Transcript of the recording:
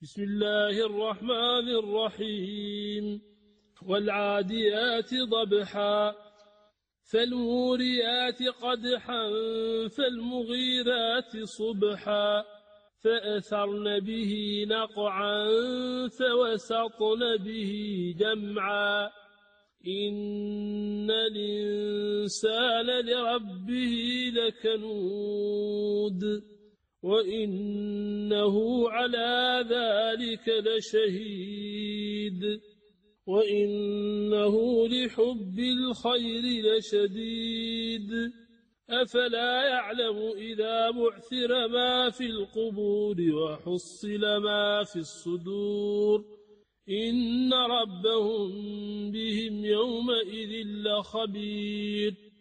بسم الله الرحمن الرحيم والعاديات ضبحا فالموريات قدحا فالمغيرات صبحا فأثرن به نقعا فوسطن به جمعا إن الإنسان لربه لكنود وإنه على ذلك لشهيد وإنه لحب الخير لشديد أفلا يعلم إذا بعثر ما في القبور وحصل ما في الصدور إن ربهم بهم يومئذ لخبير